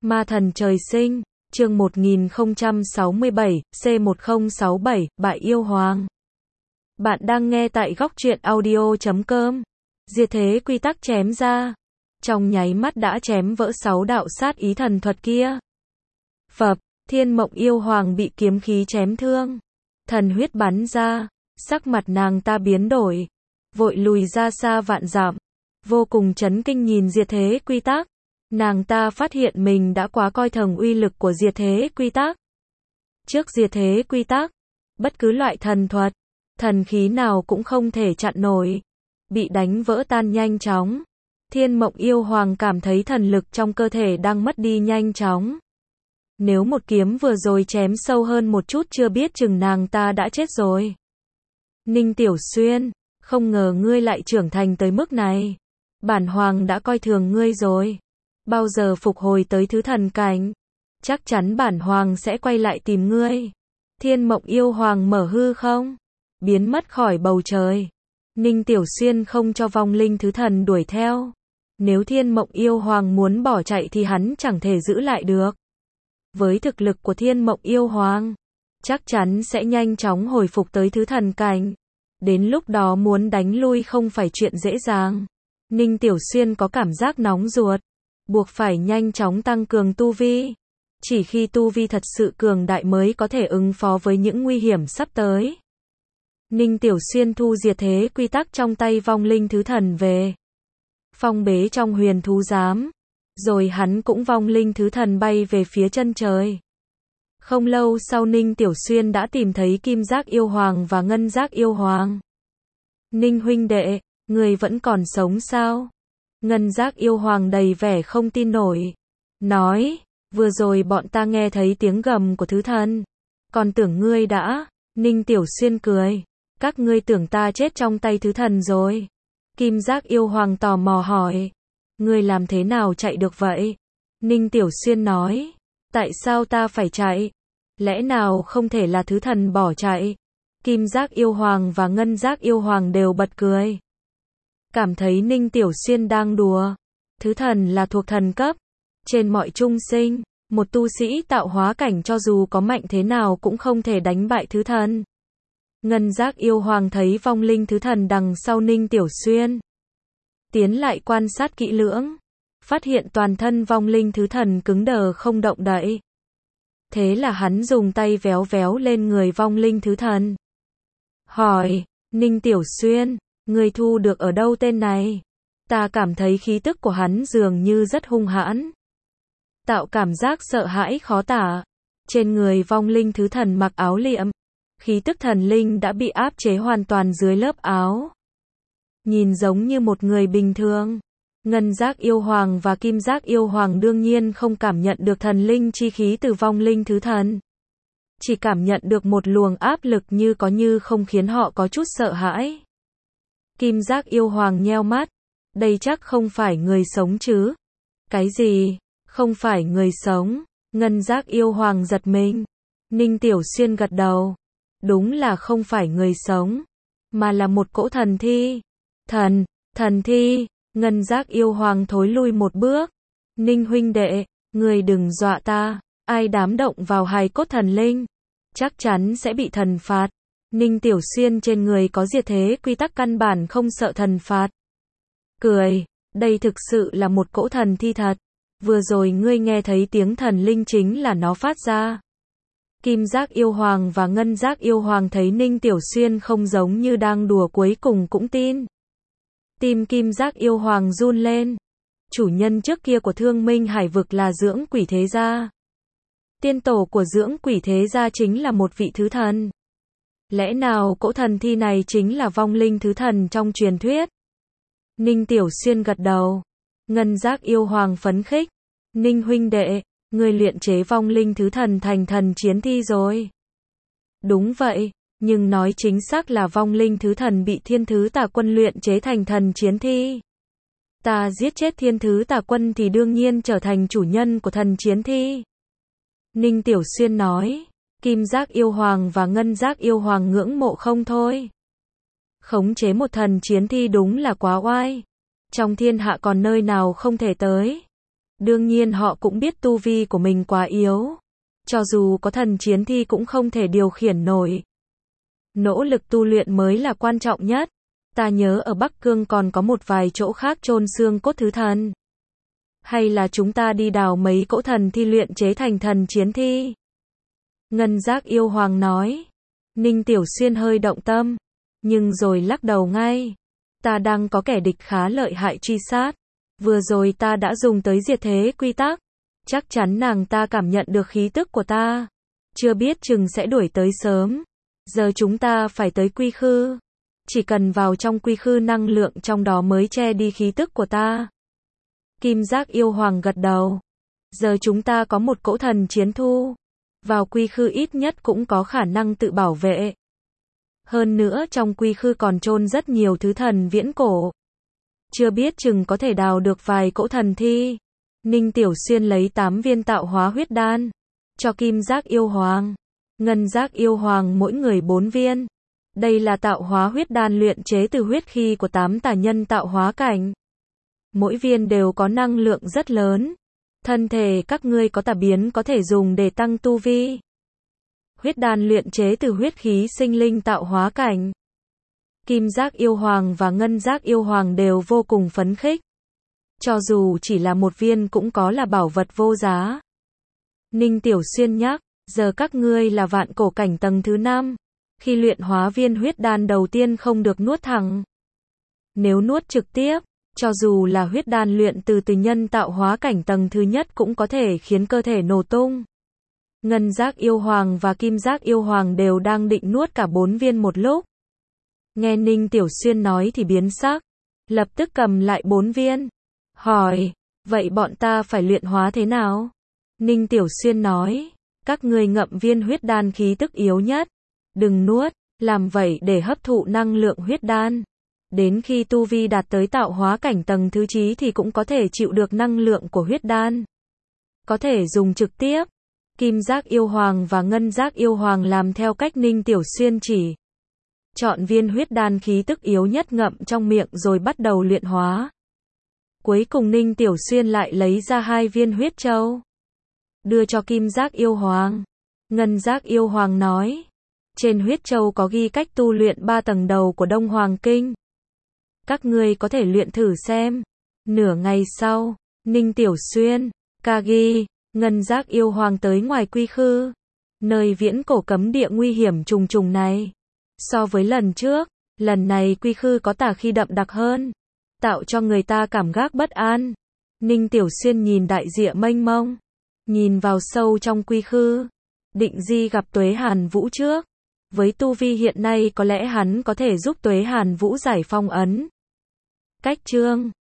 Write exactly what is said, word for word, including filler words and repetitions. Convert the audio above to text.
Ma thần trời sinh, chương một nghìn không trăm sáu mươi bảy, C một không sáu bảy, Bại yêu hoàng. Bạn đang nghe tại góc truyện audio chấm com. Diệt thế quy tắc chém ra. Trong nháy mắt đã chém vỡ sáu đạo sát ý thần thuật kia. Phập, Thiên Mộng yêu hoàng bị kiếm khí chém thương. Thần huyết bắn ra, sắc mặt nàng ta biến đổi. Vội lùi ra xa vạn dặm. Vô cùng chấn kinh nhìn diệt thế quy tắc. Nàng ta phát hiện mình đã quá coi thường uy lực của diệt thế quy tắc. Trước diệt thế quy tắc, bất cứ loại thần thuật, thần khí nào cũng không thể chặn nổi. Bị đánh vỡ tan nhanh chóng. Thiên Mộng yêu hoàng cảm thấy thần lực trong cơ thể đang mất đi nhanh chóng. Nếu một kiếm vừa rồi chém sâu hơn một chút chưa biết chừng nàng ta đã chết rồi. Ninh Tiểu Xuyên, không ngờ ngươi lại trưởng thành tới mức này. Bản hoàng đã coi thường ngươi rồi. Bao giờ phục hồi tới thứ thần cảnh, chắc chắn bản hoàng sẽ quay lại tìm ngươi. Thiên Mộng yêu hoàng mở hư không, biến mất khỏi bầu trời. Ninh Tiểu Xuyên không cho vong linh thứ thần đuổi theo. Nếu Thiên Mộng yêu hoàng muốn bỏ chạy thì hắn chẳng thể giữ lại được. Với thực lực của Thiên Mộng yêu hoàng, chắc chắn sẽ nhanh chóng hồi phục tới thứ thần cảnh. Đến lúc đó muốn đánh lui không phải chuyện dễ dàng. Ninh Tiểu Xuyên có cảm giác nóng ruột, buộc phải nhanh chóng tăng cường tu vi. Chỉ khi tu vi thật sự cường đại mới có thể ứng phó với những nguy hiểm sắp tới. Ninh Tiểu Xuyên thu diệt thế quy tắc trong tay vong linh thứ thần về. Phong bế trong huyền thú giám. Rồi hắn cũng vong linh thứ thần bay về phía chân trời. Không lâu sau Ninh Tiểu Xuyên đã tìm thấy Kim Giác yêu hoàng và Ngân Giác yêu hoàng. Ninh huynh đệ, người vẫn còn sống sao? Ngân Giác yêu hoàng đầy vẻ không tin nổi. Nói, vừa rồi bọn ta nghe thấy tiếng gầm của thứ thần. Còn tưởng ngươi đã. Ninh Tiểu Xuyên cười. Các ngươi tưởng ta chết trong tay thứ thần rồi. Kim Giác yêu hoàng tò mò hỏi. Ngươi làm thế nào chạy được vậy? Ninh Tiểu Xuyên nói. Tại sao ta phải chạy? Lẽ nào không thể là thứ thần bỏ chạy? Kim Giác yêu hoàng và Ngân Giác yêu hoàng đều bật cười. Cảm thấy Ninh Tiểu Xuyên đang đùa. Thứ thần là thuộc thần cấp. Trên mọi chung sinh, một tu sĩ tạo hóa cảnh cho dù có mạnh thế nào cũng không thể đánh bại thứ thần. Ngân Giác yêu hoàng thấy vong linh thứ thần đằng sau Ninh Tiểu Xuyên. Tiến lại quan sát kỹ lưỡng. Phát hiện toàn thân vong linh thứ thần cứng đờ không động đậy. Thế là hắn dùng tay véo véo lên người vong linh thứ thần. Hỏi, Ninh Tiểu Xuyên, người thu được ở đâu tên này? Ta cảm thấy khí tức của hắn dường như rất hung hãn. Tạo cảm giác sợ hãi khó tả. Trên người vong linh thứ thần mặc áo liệm. Khí tức thần linh đã bị áp chế hoàn toàn dưới lớp áo. Nhìn giống như một người bình thường. Ngân Giác yêu hoàng và Kim Giác yêu hoàng đương nhiên không cảm nhận được thần linh chi khí từ vong linh thứ thần. Chỉ cảm nhận được một luồng áp lực như có như không khiến họ có chút sợ hãi. Kim Giác yêu hoàng nheo mắt. Đây chắc không phải người sống chứ? Cái gì? Không phải người sống? Ngân Giác yêu hoàng giật mình. Ninh Tiểu Xuyên gật đầu. Đúng là không phải người sống, mà là một cỗ thần thi. Thần, thần thi. Ngân Giác yêu hoàng thối lui một bước. Ninh huynh đệ, người đừng dọa ta. Ai dám động vào hài cốt thần linh, chắc chắn sẽ bị thần phạt. Ninh Tiểu Xuyên trên người có diệt thế quy tắc căn bản không sợ thần phạt. Cười, đây thực sự là một cỗ thần thi thật. Vừa rồi ngươi nghe thấy tiếng thần linh chính là nó phát ra. Kim Giác yêu hoàng và Ngân Giác yêu hoàng thấy Ninh Tiểu Xuyên không giống như đang đùa cuối cùng cũng tin. Tim Kim Giác yêu hoàng run lên. Chủ nhân trước kia của Thương Minh Hải vực là Dưỡng Quỷ Thế Gia. Tiên tổ của Dưỡng Quỷ Thế Gia chính là một vị thứ thần. Lẽ nào cỗ thần thi này chính là vong linh thứ thần trong truyền thuyết? Ninh Tiểu Xuyên gật đầu. Ngân Giác yêu hoàng phấn khích. Ninh huynh đệ, người luyện chế vong linh thứ thần thành thần chiến thi rồi. Đúng vậy, nhưng nói chính xác là vong linh thứ thần bị Thiên Thứ Tà Quân luyện chế thành thần chiến thi. Ta giết chết Thiên Thứ Tà Quân thì đương nhiên trở thành chủ nhân của thần chiến thi. Ninh Tiểu Xuyên nói. Kim Giác yêu hoàng và Ngân Giác yêu hoàng ngưỡng mộ không thôi. Khống chế một thần chiến thi đúng là quá oai. Trong thiên hạ còn nơi nào không thể tới. Đương nhiên họ cũng biết tu vi của mình quá yếu. Cho dù có thần chiến thi cũng không thể điều khiển nổi. Nỗ lực tu luyện mới là quan trọng nhất. Ta nhớ ở Bắc Cương còn có một vài chỗ khác chôn xương cốt thứ thần. Hay là chúng ta đi đào mấy cỗ thần thi luyện chế thành thần chiến thi? Ngân Giác Yêu Hoàng nói. Ninh Tiểu Xuyên hơi động tâm, nhưng rồi lắc đầu ngay. Ta đang có kẻ địch khá lợi hại truy sát. Vừa rồi ta đã dùng tới diệt thế quy tắc. Chắc chắn nàng ta cảm nhận được khí tức của ta. Chưa biết chừng sẽ đuổi tới sớm. Giờ chúng ta phải tới quy khư. Chỉ cần vào trong quy khư năng lượng trong đó mới che đi khí tức của ta. Kim Giác Yêu Hoàng gật đầu. Giờ chúng ta có một cỗ thần chiến thu. Vào quy khư ít nhất cũng có khả năng tự bảo vệ. Hơn nữa trong quy khư còn chôn rất nhiều thứ thần viễn cổ. Chưa biết chừng có thể đào được vài cỗ thần thi. Ninh Tiểu Xuyên lấy tám viên tạo hóa huyết đan. Cho Kim Giác Yêu Hoàng. Ngân Giác Yêu Hoàng mỗi người bốn viên. Đây là tạo hóa huyết đan luyện chế từ huyết khí của tám tà nhân tạo hóa cảnh. Mỗi viên đều có năng lượng rất lớn. Thân thể các ngươi có tà biến có thể dùng để tăng tu vi. Huyết đan luyện chế từ huyết khí sinh linh tạo hóa cảnh. Kim Giác Yêu Hoàng và Ngân Giác Yêu Hoàng đều vô cùng phấn khích. Cho dù chỉ là một viên cũng có là bảo vật vô giá. Ninh Tiểu Xuyên nhắc, giờ các ngươi là vạn cổ cảnh tầng thứ năm. Khi luyện hóa viên huyết đan đầu tiên không được nuốt thẳng. Nếu nuốt trực tiếp, cho dù là huyết đan luyện từ từ nhân tạo hóa cảnh tầng thứ nhất cũng có thể khiến cơ thể nổ tung. Ngân Giác Yêu Hoàng và Kim Giác Yêu Hoàng đều đang định nuốt cả bốn viên một lúc. Nghe Ninh Tiểu Xuyên nói thì biến sắc. Lập tức cầm lại bốn viên. Hỏi, vậy bọn ta phải luyện hóa thế nào? Ninh Tiểu Xuyên nói, các ngươi ngậm viên huyết đan khí tức yếu nhất. Đừng nuốt, làm vậy để hấp thụ năng lượng huyết đan. Đến khi tu vi đạt tới tạo hóa cảnh tầng thứ chín thì cũng có thể chịu được năng lượng của huyết đan. Có thể dùng trực tiếp. Kim Giác Yêu Hoàng và Ngân Giác Yêu Hoàng làm theo cách Ninh Tiểu Xuyên chỉ. Chọn viên huyết đan khí tức yếu nhất ngậm trong miệng rồi bắt đầu luyện hóa. Cuối cùng Ninh Tiểu Xuyên lại lấy ra hai viên huyết châu. Đưa cho Kim Giác Yêu Hoàng. Ngân Giác Yêu Hoàng nói. Trên huyết châu có ghi cách tu luyện ba tầng đầu của Đông Hoàng Kinh. Các ngươi có thể luyện thử xem. Nửa ngày sau, Ninh Tiểu Xuyên, Kagi, Ngân Giác Yêu Hoàng tới ngoài quy khư. Nơi viễn cổ cấm địa nguy hiểm trùng trùng này. So với lần trước, lần này quy khư có tà khí đậm đặc hơn. Tạo cho người ta cảm giác bất an. Ninh Tiểu Xuyên nhìn đại địa mênh mông. Nhìn vào sâu trong quy khư. Định di gặp Tuế Hàn Vũ trước. Với tu vi hiện nay có lẽ hắn có thể giúp Tuế Hàn Vũ giải phong ấn. Cách chương